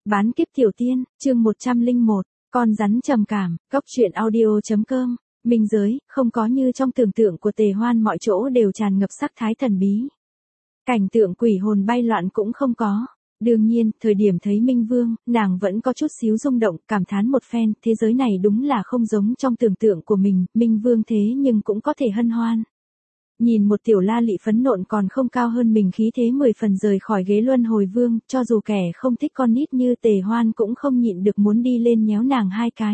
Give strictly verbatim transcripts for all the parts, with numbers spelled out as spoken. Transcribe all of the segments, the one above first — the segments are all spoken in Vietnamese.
Bán kiếp tiểu tiên, chương một trăm lẻ một, con rắn trầm cảm, góc truyện audio.com, minh giới, không có như trong tưởng tượng của Tề Hoan mọi chỗ đều tràn ngập sắc thái thần bí. Cảnh tượng quỷ hồn bay loạn cũng không có. Đương nhiên, thời điểm thấy Minh Vương, nàng vẫn có chút xíu rung động, cảm thán một phen, thế giới này đúng là không giống trong tưởng tượng của mình, Minh Vương thế nhưng cũng có thể hân hoan. Nhìn một tiểu la lị phấn nộn còn không cao hơn mình khí thế mười phần rời khỏi ghế luân hồi vương, cho dù kẻ không thích con nít như Tề Hoan cũng không nhịn được muốn đi lên nhéo nàng hai cái.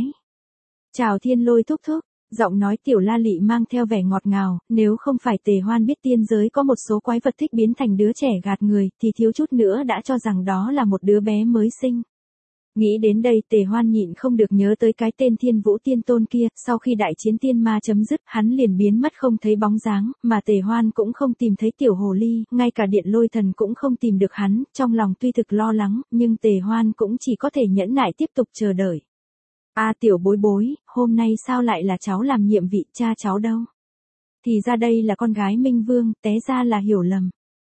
Chào Thiên Lôi thúc thúc, giọng nói tiểu la lị mang theo vẻ ngọt ngào, nếu không phải Tề Hoan biết tiên giới có một số quái vật thích biến thành đứa trẻ gạt người thì thiếu chút nữa đã cho rằng đó là một đứa bé mới sinh. Nghĩ đến đây Tề Hoan nhịn không được nhớ tới cái tên Thiên Vũ Tiên Tôn kia, sau khi đại chiến tiên ma chấm dứt hắn liền biến mất không thấy bóng dáng, mà Tề Hoan cũng không tìm thấy tiểu hồ ly, ngay cả điện lôi thần cũng không tìm được hắn, trong lòng tuy thực lo lắng, nhưng Tề Hoan cũng chỉ có thể nhẫn nại tiếp tục chờ đợi. A à, tiểu bối bối, hôm nay sao lại là cháu làm nhiệm vị, cha cháu đâu? Thì ra đây là con gái Minh Vương, té ra là hiểu lầm.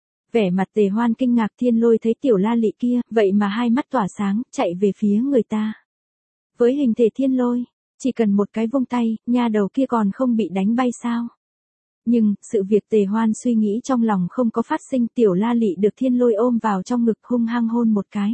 Vẻ mặt Tề Hoan kinh ngạc, Thiên Lôi thấy tiểu la lị kia, vậy mà hai mắt tỏa sáng, chạy về phía người ta. Với hình thể Thiên Lôi, chỉ cần một cái vung tay, nha đầu kia còn không bị đánh bay sao? Nhưng, sự việc Tề Hoan suy nghĩ trong lòng không có phát sinh, tiểu la lị được Thiên Lôi ôm vào trong ngực hung hăng hôn một cái.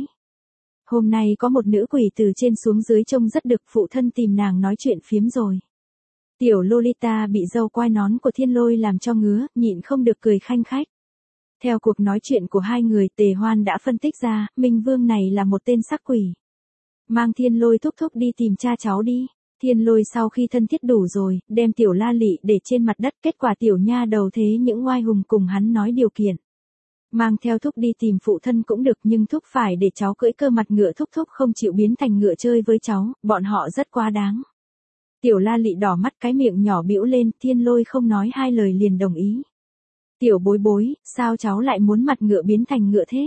Hôm nay có một nữ quỷ từ trên xuống dưới trông rất được, phụ thân tìm nàng nói chuyện phiếm rồi. Tiểu Lolita bị dâu quai nón của Thiên Lôi làm cho ngứa, nhịn không được cười khanh khách. Theo cuộc nói chuyện của hai người, Tề Hoan đã phân tích ra, Minh Vương này là một tên sắc quỷ. Mang Thiên Lôi thúc thúc đi tìm cha cháu đi. Thiên Lôi sau khi thân thiết đủ rồi, đem tiểu la lị để trên mặt đất, kết quả tiểu nha đầu thế những oai hùng cùng hắn nói điều kiện. Mang theo thúc đi tìm phụ thân cũng được, nhưng thúc phải để cháu cưỡi cơ mặt ngựa, thúc thúc không chịu biến thành ngựa chơi với cháu, bọn họ rất quá đáng. Tiểu la lị đỏ mắt, cái miệng nhỏ bĩu lên, Thiên Lôi không nói hai lời liền đồng ý. Tiểu bối bối, sao cháu lại muốn mặt ngựa biến thành ngựa thế?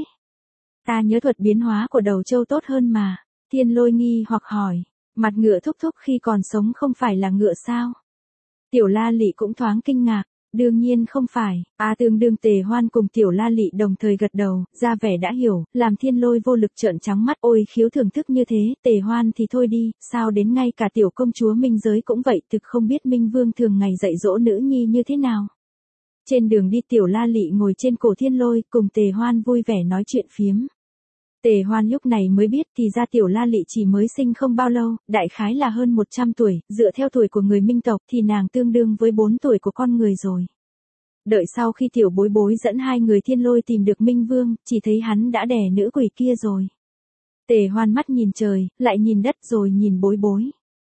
Ta nhớ thuật biến hóa của đầu trâu tốt hơn mà. Thiên Lôi nghi hoặc hỏi, mặt ngựa thúc thúc khi còn sống không phải là ngựa sao? Tiểu la lị cũng thoáng kinh ngạc, đương nhiên không phải. À tương đương Tề Hoan cùng tiểu la lị đồng thời gật đầu, ra vẻ đã hiểu, làm Thiên Lôi vô lực trợn trắng mắt, ôi khiếu thưởng thức như thế, Tề Hoan thì thôi đi, sao đến ngay cả tiểu công chúa Minh Giới cũng vậy, thực không biết Minh Vương thường ngày dạy dỗ nữ nhi như thế nào. Trên đường đi tiểu la lị ngồi trên cổ Thiên Lôi, cùng Tề Hoan vui vẻ nói chuyện phiếm. Tề Hoan lúc này mới biết thì ra tiểu la lị chỉ mới sinh không bao lâu, đại khái là hơn một trăm tuổi, dựa theo tuổi của người Minh tộc thì nàng tương đương với bốn tuổi của con người rồi. Đợi sau khi tiểu bối bối dẫn hai người Thiên Lôi tìm được Minh Vương, chỉ thấy hắn đã đè nữ quỷ kia rồi. Tề Hoan mắt nhìn trời, lại nhìn đất rồi nhìn bối bối.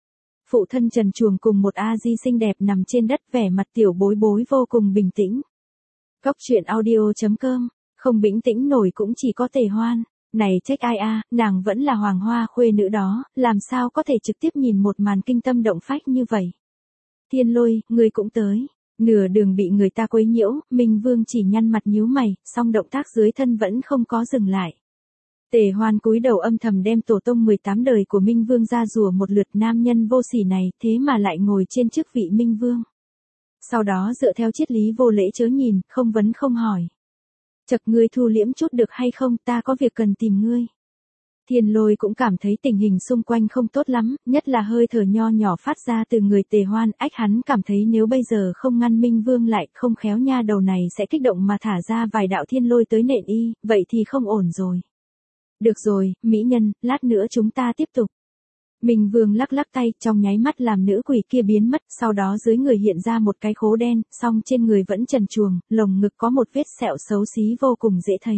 Phụ thân trần truồng cùng một a di xinh đẹp nằm trên đất, vẻ mặt tiểu bối bối vô cùng bình tĩnh. Góc truyện audio.com, không bình tĩnh nổi cũng chỉ có Tề Hoan. Này trách ai a, nàng vẫn là hoàng hoa khuê nữ đó, làm sao có thể trực tiếp nhìn một màn kinh tâm động phách như vậy. Thiên Lôi, ngươi cũng tới. Nửa đường bị người ta quấy nhiễu, Minh Vương chỉ nhăn mặt nhíu mày, song động tác dưới thân vẫn không có dừng lại. Tề Hoan cúi đầu âm thầm đem tổ tông mười tám đời của Minh Vương ra rùa một lượt, nam nhân vô sỉ này, thế mà lại ngồi trên chức vị Minh Vương. Sau đó dựa theo triết lý vô lễ chớ nhìn, không vấn không hỏi. Chật, ngươi thu liễm chút được hay không, ta có việc cần tìm ngươi. Thiên Lôi cũng cảm thấy tình hình xung quanh không tốt lắm, nhất là hơi thở nho nhỏ phát ra từ người Tề Hoan, ách hắn cảm thấy nếu bây giờ không ngăn Minh Vương lại, không khéo nha đầu này sẽ kích động mà thả ra vài đạo thiên lôi tới nện y, vậy thì không ổn rồi. Được rồi, mỹ nhân, lát nữa chúng ta tiếp tục. Minh Vương lắc lắc tay, trong nháy mắt làm nữ quỷ kia biến mất, sau đó dưới người hiện ra một cái khố đen, song trên người vẫn trần truồng, lồng ngực có một vết sẹo xấu xí vô cùng dễ thấy.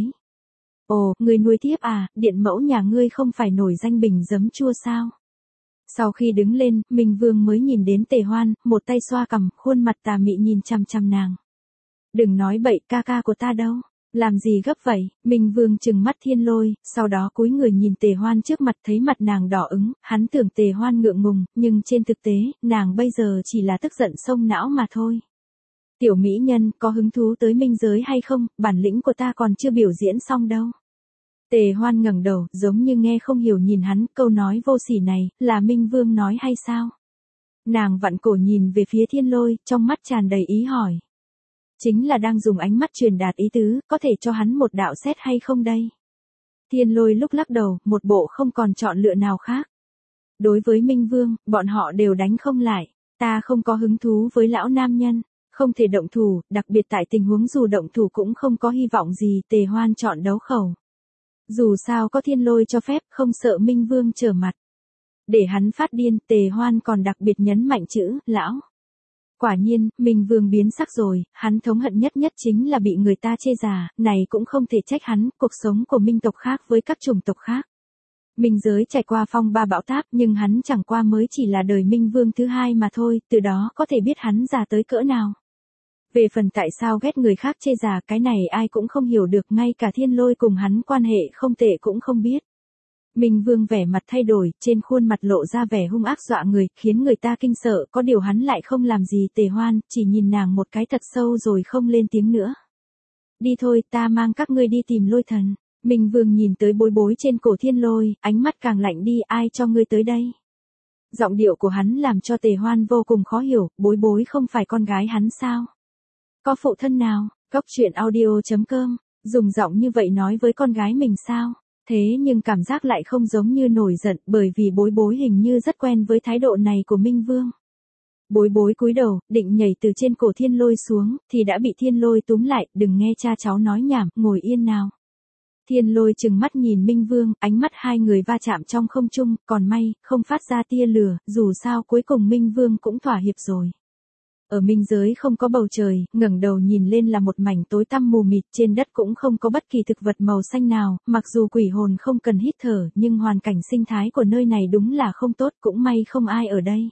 Ồ, người nuôi thiếp à, điện mẫu nhà ngươi không phải nổi danh bình giấm chua sao? Sau khi đứng lên, Minh Vương mới nhìn đến Tề Hoan, một tay xoa cằm, khuôn mặt tà mị nhìn chằm chằm nàng. Đừng nói bậy, ca ca của ta đâu. Làm gì gấp vậy? Minh Vương trừng mắt Thiên Lôi, sau đó cúi người nhìn Tề Hoan trước mặt, thấy mặt nàng đỏ ứng, hắn tưởng Tề Hoan ngượng ngùng, nhưng trên thực tế, nàng bây giờ chỉ là tức giận xông não mà thôi. Tiểu mỹ nhân, có hứng thú tới minh giới hay không, bản lĩnh của ta còn chưa biểu diễn xong đâu. Tề Hoan ngẩng đầu, giống như nghe không hiểu nhìn hắn, câu nói vô sỉ này, là Minh Vương nói hay sao? Nàng vặn cổ nhìn về phía Thiên Lôi, trong mắt tràn đầy ý hỏi. Chính là đang dùng ánh mắt truyền đạt ý tứ, có thể cho hắn một đạo xét hay không đây? Thiên Lôi lúc lắc đầu, một bộ không còn chọn lựa nào khác. Đối với Minh Vương, bọn họ đều đánh không lại. Ta không có hứng thú với lão nam nhân, không thể động thủ, đặc biệt tại tình huống dù động thủ cũng không có hy vọng gì. Tề Hoan chọn đấu khẩu. Dù sao có Thiên Lôi cho phép, không sợ Minh Vương trở mặt. Để hắn phát điên, Tề Hoan còn đặc biệt nhấn mạnh chữ, lão. Quả nhiên, Minh Vương biến sắc rồi, hắn thống hận nhất nhất chính là bị người ta chê già, này cũng không thể trách hắn, cuộc sống của Minh tộc khác với các chủng tộc khác. Minh giới trải qua phong ba bão táp nhưng hắn chẳng qua mới chỉ là đời Minh Vương thứ hai mà thôi, từ đó có thể biết hắn già tới cỡ nào. Về phần tại sao ghét người khác chê già, cái này ai cũng không hiểu được, ngay cả Thiên Lôi cùng hắn quan hệ không tệ cũng không biết. Minh Vương vẻ mặt thay đổi, trên khuôn mặt lộ ra vẻ hung ác dọa người, khiến người ta kinh sợ, có điều hắn lại không làm gì. Tề Hoan chỉ nhìn nàng một cái thật sâu rồi không lên tiếng nữa. Đi thôi, ta mang các ngươi đi tìm Lôi Thần. Minh Vương nhìn tới bối bối trên cổ Thiên Lôi, ánh mắt càng lạnh đi, ai cho ngươi tới đây? Giọng điệu của hắn làm cho Tề Hoan vô cùng khó hiểu, bối bối không phải con gái hắn sao? Có phụ thân nào? Cốc truyện audio chấm com, dùng giọng như vậy nói với con gái mình sao? Thế nhưng cảm giác lại không giống như nổi giận, bởi vì bối bối hình như rất quen với thái độ này của Minh Vương. Bối bối cúi đầu, định nhảy từ trên cổ Thiên Lôi xuống, thì đã bị Thiên Lôi túm lại, đừng nghe cha cháu nói nhảm, ngồi yên nào. Thiên Lôi trừng mắt nhìn Minh Vương, ánh mắt hai người va chạm trong không trung, còn may, không phát ra tia lửa, dù sao cuối cùng Minh Vương cũng thỏa hiệp rồi. Ở minh giới không có bầu trời, ngẩng đầu nhìn lên là một mảnh tối tăm mù mịt, trên đất cũng không có bất kỳ thực vật màu xanh nào, mặc dù quỷ hồn không cần hít thở, nhưng hoàn cảnh sinh thái của nơi này đúng là không tốt, cũng may không ai ở đây.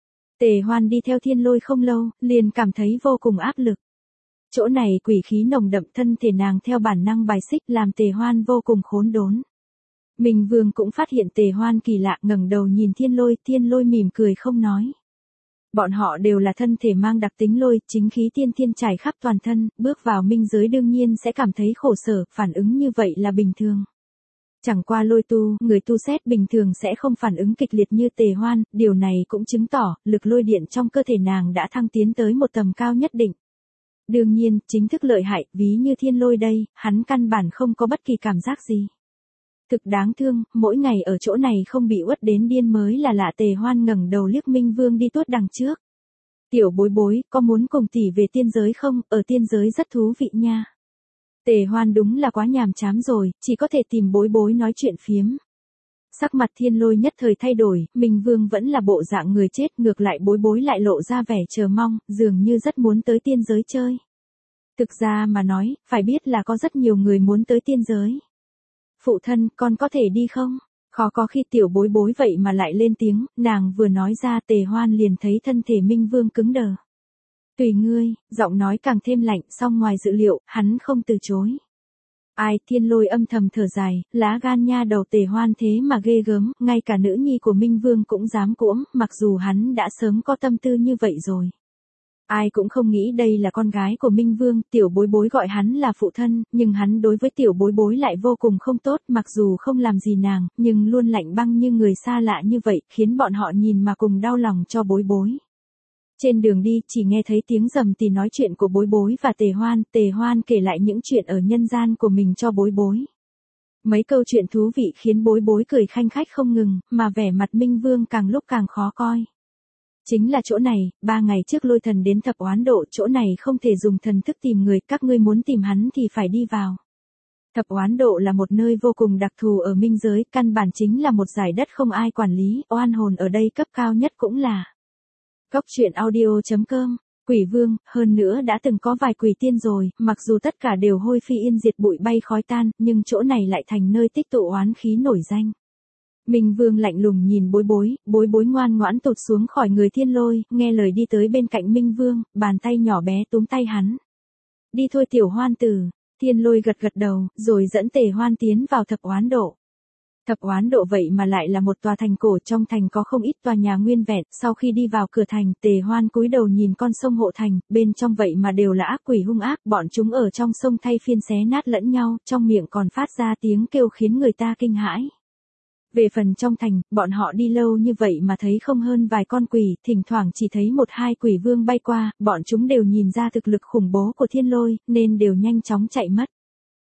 Tề Hoan đi theo Thiên Lôi không lâu, liền cảm thấy vô cùng áp lực. Chỗ này quỷ khí nồng đậm, thân thể nàng theo bản năng bài xích, làm Tề Hoan vô cùng khốn đốn. Minh Vương cũng phát hiện Tề Hoan kỳ lạ, ngẩng đầu nhìn Thiên Lôi, Thiên Lôi mỉm cười không nói. Bọn họ đều là thân thể mang đặc tính lôi, chính khí tiên thiên trải khắp toàn thân, bước vào minh giới đương nhiên sẽ cảm thấy khổ sở, phản ứng như vậy là bình thường. Chẳng qua lôi tu, người tu xét bình thường sẽ không phản ứng kịch liệt như Tề Hoan, điều này cũng chứng tỏ, lực lôi điện trong cơ thể nàng đã thăng tiến tới một tầm cao nhất định. Đương nhiên, chính thức lợi hại, ví như Thiên Lôi đây, hắn căn bản không có bất kỳ cảm giác gì. Thực đáng thương, mỗi ngày ở chỗ này không bị uất đến điên mới là lạ. Tề Hoan ngẩng đầu liếc Minh Vương đi tuốt đằng trước. Tiểu bối bối, có muốn cùng tỷ về tiên giới không, ở tiên giới rất thú vị nha. Tề Hoan đúng là quá nhàm chán rồi, chỉ có thể tìm bối bối nói chuyện phiếm. Sắc mặt Thiên Lôi nhất thời thay đổi, Minh Vương vẫn là bộ dạng người chết, ngược lại bối bối lại lộ ra vẻ chờ mong, dường như rất muốn tới tiên giới chơi. Thực ra mà nói, phải biết là có rất nhiều người muốn tới tiên giới. Phụ thân, con có thể đi không? Khó có khi tiểu bối bối vậy mà lại lên tiếng, nàng vừa nói ra Tề Hoan liền thấy thân thể Minh Vương cứng đờ. Tùy ngươi, giọng nói càng thêm lạnh, song ngoài dự liệu, hắn không từ chối. Ai, Thiên Lôi âm thầm thở dài, lá gan nha đầu Tề Hoan thế mà ghê gớm, ngay cả nữ nhi của Minh Vương cũng dám cuỗm, mặc dù hắn đã sớm có tâm tư như vậy rồi. Ai cũng không nghĩ đây là con gái của Minh Vương, tiểu bối bối gọi hắn là phụ thân, nhưng hắn đối với tiểu bối bối lại vô cùng không tốt, mặc dù không làm gì nàng, nhưng luôn lạnh băng như người xa lạ như vậy, khiến bọn họ nhìn mà cùng đau lòng cho bối bối. Trên đường đi, chỉ nghe thấy tiếng rầm rì nói chuyện của bối bối và Tề Hoan, Tề Hoan kể lại những chuyện ở nhân gian của mình cho bối bối. Mấy câu chuyện thú vị khiến bối bối cười khanh khách không ngừng, mà vẻ mặt Minh Vương càng lúc càng khó coi. Chính là chỗ này, ba ngày trước Lôi Thần đến thập oán độ, chỗ này không thể dùng thần thức tìm người, các ngươi muốn tìm hắn thì phải đi vào. Thập oán độ là một nơi vô cùng đặc thù ở minh giới, căn bản chính là một giải đất không ai quản lý, oan hồn ở đây cấp cao nhất cũng là. Cốc truyện audio chấm com, quỷ vương, hơn nữa đã từng có vài quỷ tiên rồi, mặc dù tất cả đều hôi phi yên diệt bụi bay khói tan, nhưng chỗ này lại thành nơi tích tụ oán khí nổi danh. Minh Vương lạnh lùng nhìn bối bối, bối bối ngoan ngoãn tụt xuống khỏi người Thiên Lôi, nghe lời đi tới bên cạnh Minh Vương, bàn tay nhỏ bé túm tay hắn. Đi thôi tiểu Hoan tử, Thiên Lôi gật gật đầu, rồi dẫn Tề Hoan tiến vào thập oán độ. Thập oán độ vậy mà lại là một tòa thành cổ, trong thành có không ít tòa nhà nguyên vẹn, sau khi đi vào cửa thành, Tề Hoan cúi đầu nhìn con sông hộ thành, bên trong vậy mà đều là ác quỷ hung ác, bọn chúng ở trong sông thay phiên xé nát lẫn nhau, trong miệng còn phát ra tiếng kêu khiến người ta kinh hãi. Về phần trong thành, bọn họ đi lâu như vậy mà thấy không hơn vài con quỷ, thỉnh thoảng chỉ thấy một hai quỷ vương bay qua, bọn chúng đều nhìn ra thực lực khủng bố của Thiên Lôi, nên đều nhanh chóng chạy mất.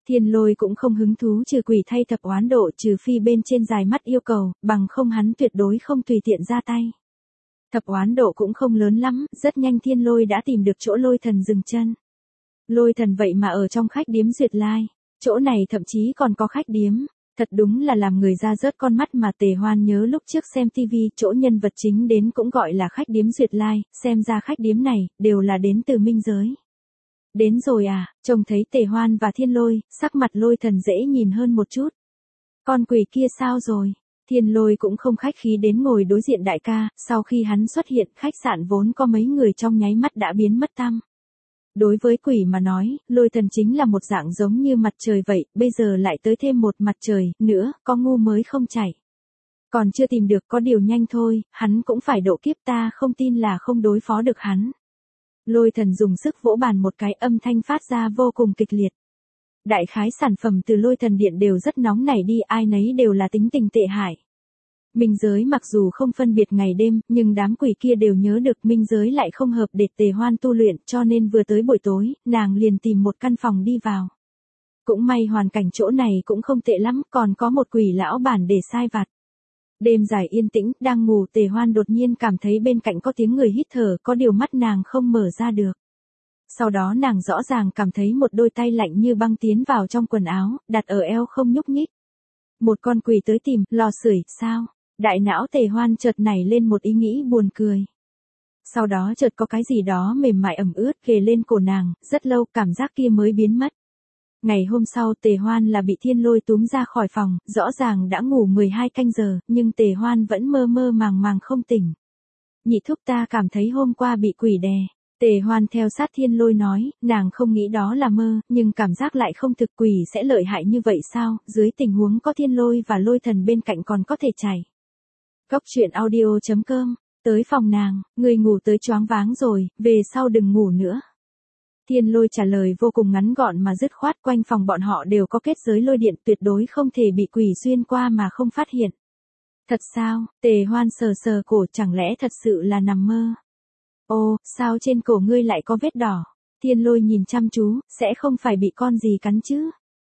Thiên Lôi cũng không hứng thú trừ quỷ thay thập oán độ, trừ phi bên trên dài mắt yêu cầu, bằng không hắn tuyệt đối không tùy tiện ra tay. Thập oán độ cũng không lớn lắm, rất nhanh Thiên Lôi đã tìm được chỗ Lôi Thần dừng chân. Lôi Thần vậy mà ở trong khách điếm Duyệt Lai, chỗ này thậm chí còn có khách điếm. Thật đúng là làm người ra rớt con mắt mà. Tề Hoan nhớ lúc trước xem tivi, chỗ nhân vật chính đến cũng gọi là khách điếm Duyệt Lai, xem ra khách điếm này, đều là đến từ minh giới. Đến rồi à, trông thấy Tề Hoan và Thiên Lôi, sắc mặt Lôi Thần dễ nhìn hơn một chút. Con quỷ kia sao rồi? Thiên Lôi cũng không khách khí đến ngồi đối diện đại ca, sau khi hắn xuất hiện, khách sạn vốn có mấy người trong nháy mắt đã biến mất tăm. Đối với quỷ mà nói, Lôi Thần chính là một dạng giống như mặt trời vậy, bây giờ lại tới thêm một mặt trời, nữa, có ngu mới không chảy. Còn chưa tìm được, có điều nhanh thôi, hắn cũng phải độ kiếp, ta không tin là không đối phó được hắn. Lôi Thần dùng sức vỗ bàn một cái, âm thanh phát ra vô cùng kịch liệt. Đại khái sản phẩm từ Lôi Thần Điện đều rất nóng nảy đi, ai nấy đều là tính tình tệ hại. Minh giới mặc dù không phân biệt ngày đêm, nhưng đám quỷ kia đều nhớ được minh giới lại không hợp để Tề Hoan tu luyện, cho nên vừa tới buổi tối, nàng liền tìm một căn phòng đi vào. Cũng may hoàn cảnh chỗ này cũng không tệ lắm, còn có một quỷ lão bản để sai vặt. Đêm dài yên tĩnh, đang ngủ Tề Hoan đột nhiên cảm thấy bên cạnh có tiếng người hít thở, có điều mắt nàng không mở ra được. Sau đó nàng rõ ràng cảm thấy một đôi tay lạnh như băng tiến vào trong quần áo, đặt ở eo không nhúc nhích. Một con quỷ tới tìm, lò sưởi, sao? Đại não Tề Hoan chợt nảy lên một ý nghĩ buồn cười. Sau đó chợt có cái gì đó mềm mại ẩm ướt kề lên cổ nàng, rất lâu cảm giác kia mới biến mất. Ngày hôm sau Tề Hoan là bị Thiên Lôi túm ra khỏi phòng, rõ ràng đã ngủ mười hai canh giờ, nhưng Tề Hoan vẫn mơ mơ màng màng không tỉnh. Nhị thúc, ta cảm thấy hôm qua bị quỷ đè. Tề Hoan theo sát Thiên Lôi nói, nàng không nghĩ đó là mơ, nhưng cảm giác lại không thực, quỷ sẽ lợi hại như vậy sao, dưới tình huống có Thiên Lôi và Lôi Thần bên cạnh còn có thể chảy. Góc truyện audio chấm com, tới phòng nàng, người ngủ tới choáng váng rồi, về sau đừng ngủ nữa. Thiên Lôi trả lời vô cùng ngắn gọn mà dứt khoát, quanh phòng bọn họ đều có kết giới lôi điện, tuyệt đối không thể bị quỷ xuyên qua mà không phát hiện. Thật sao? Tề Hoan sờ sờ cổ, chẳng lẽ thật sự là nằm mơ? Ô, sao trên cổ ngươi lại có vết đỏ? Thiên Lôi nhìn chăm chú, sẽ không phải bị con gì cắn chứ?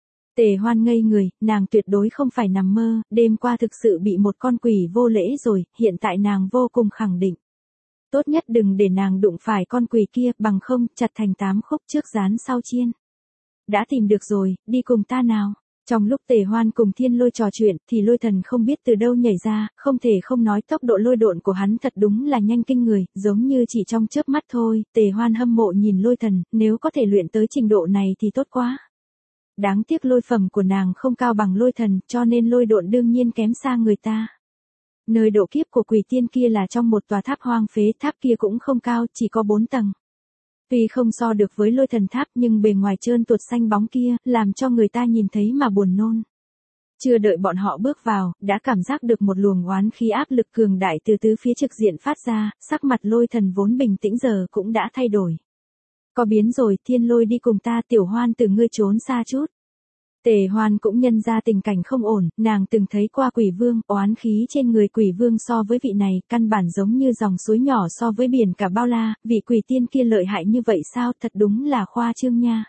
Tề Hoan ngây người, nàng tuyệt đối không phải nằm mơ, đêm qua thực sự bị một con quỷ vô lễ rồi, hiện tại nàng vô cùng khẳng định. Tốt nhất đừng để nàng đụng phải con quỷ kia, bằng không, chặt thành tám khúc trước rán sau chiên. Đã tìm được rồi, đi cùng ta nào. Trong lúc Tề Hoan cùng Thiên Lôi trò chuyện, thì Lôi Thần không biết từ đâu nhảy ra, không thể không nói tốc độ lôi độn của hắn thật đúng là nhanh kinh người, giống như chỉ trong chớp mắt thôi. Tề Hoan hâm mộ nhìn Lôi Thần, nếu có thể luyện tới trình độ này thì tốt quá. Đáng tiếc lôi phẩm của nàng không cao bằng Lôi Thần, cho nên lôi độn đương nhiên kém xa người ta. Nơi độ kiếp của quỷ tiên kia là trong một tòa tháp hoang phế, tháp kia cũng không cao, chỉ có bốn tầng. Tuy không so được với Lôi Thần tháp, nhưng bề ngoài trơn tuột xanh bóng kia, làm cho người ta nhìn thấy mà buồn nôn. Chưa đợi bọn họ bước vào, đã cảm giác được một luồng oán khí áp lực cường đại từ tứ phía trực diện phát ra, sắc mặt Lôi Thần vốn bình tĩnh giờ cũng đã thay đổi. Có biến rồi, Thiên Lôi đi cùng ta, Tiểu Hoan từ ngươi trốn xa chút. Tề Hoan cũng nhân ra tình cảnh không ổn, nàng từng thấy qua quỷ vương, oán khí trên người quỷ vương so với vị này, căn bản giống như dòng suối nhỏ so với biển cả bao la, vị quỷ tiên kia lợi hại như vậy sao, thật đúng là khoa trương nha.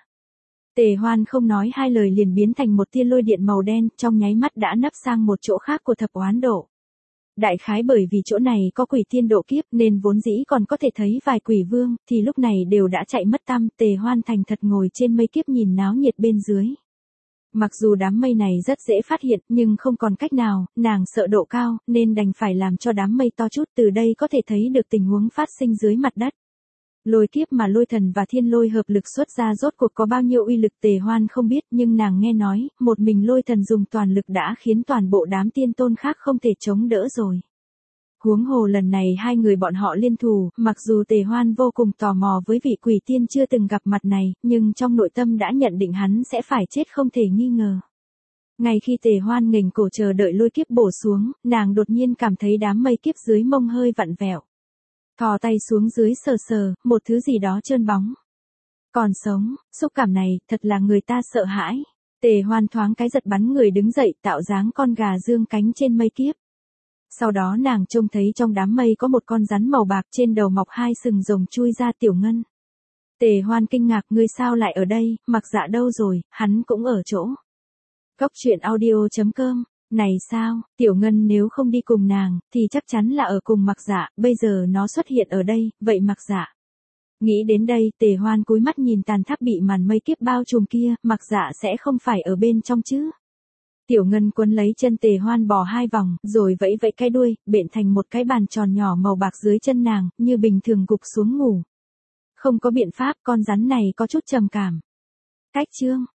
Tề Hoan không nói hai lời liền biến thành một tia lôi điện màu đen, trong nháy mắt đã nấp sang một chỗ khác của thập oán độ. Đại khái bởi vì chỗ này có quỷ tiên độ kiếp nên vốn dĩ còn có thể thấy vài quỷ vương, thì lúc này đều đã chạy mất tăm. Tề Hoan thành thật ngồi trên mây kiếp nhìn náo nhiệt bên dưới. Mặc dù đám mây này rất dễ phát hiện, nhưng không còn cách nào, nàng sợ độ cao, nên đành phải làm cho đám mây to chút, từ đây có thể thấy được tình huống phát sinh dưới mặt đất. Lôi kiếp mà Lôi Thần và Thiên Lôi hợp lực xuất ra rốt cuộc có bao nhiêu uy lực Tề Hoan không biết, nhưng nàng nghe nói, một mình Lôi Thần dùng toàn lực đã khiến toàn bộ đám tiên tôn khác không thể chống đỡ rồi. Huống hồ lần này hai người bọn họ liên thủ, mặc dù Tề Hoan vô cùng tò mò với vị quỷ tiên chưa từng gặp mặt này, nhưng trong nội tâm đã nhận định hắn sẽ phải chết không thể nghi ngờ. Ngay khi Tề Hoan nghềnh cổ chờ đợi lôi kiếp bổ xuống, nàng đột nhiên cảm thấy đám mây kiếp dưới mông hơi vặn vẹo. Thò tay xuống dưới sờ sờ, một thứ gì đó trơn bóng. Còn sống, xúc cảm này, thật là người ta sợ hãi. Tề Hoan thoáng cái giật bắn người đứng dậy, tạo dáng con gà dương cánh trên mây kiếp. Sau đó nàng trông thấy trong đám mây có một con rắn màu bạc, trên đầu mọc hai sừng rồng chui ra. Tiểu Ngân. Tề Hoan kinh ngạc, ngươi sao lại ở đây, Mặc Dạ đâu rồi, hắn cũng ở chỗ. Góc truyện audio chấm com. Này sao, Tiểu Ngân nếu không đi cùng nàng, thì chắc chắn là ở cùng Mặc Dạ, bây giờ nó xuất hiện ở đây, vậy Mặc Dạ. Nghĩ đến đây, Tề Hoan cúi mắt nhìn tàn tháp bị màn mây kiếp bao trùm kia, Mặc Dạ sẽ không phải ở bên trong chứ. Tiểu Ngân quấn lấy chân Tề Hoan bò hai vòng, rồi vẫy vẫy cái đuôi, bện thành một cái bàn tròn nhỏ màu bạc dưới chân nàng, như bình thường gục xuống ngủ. Không có biện pháp, con rắn này có chút trầm cảm. Cách chương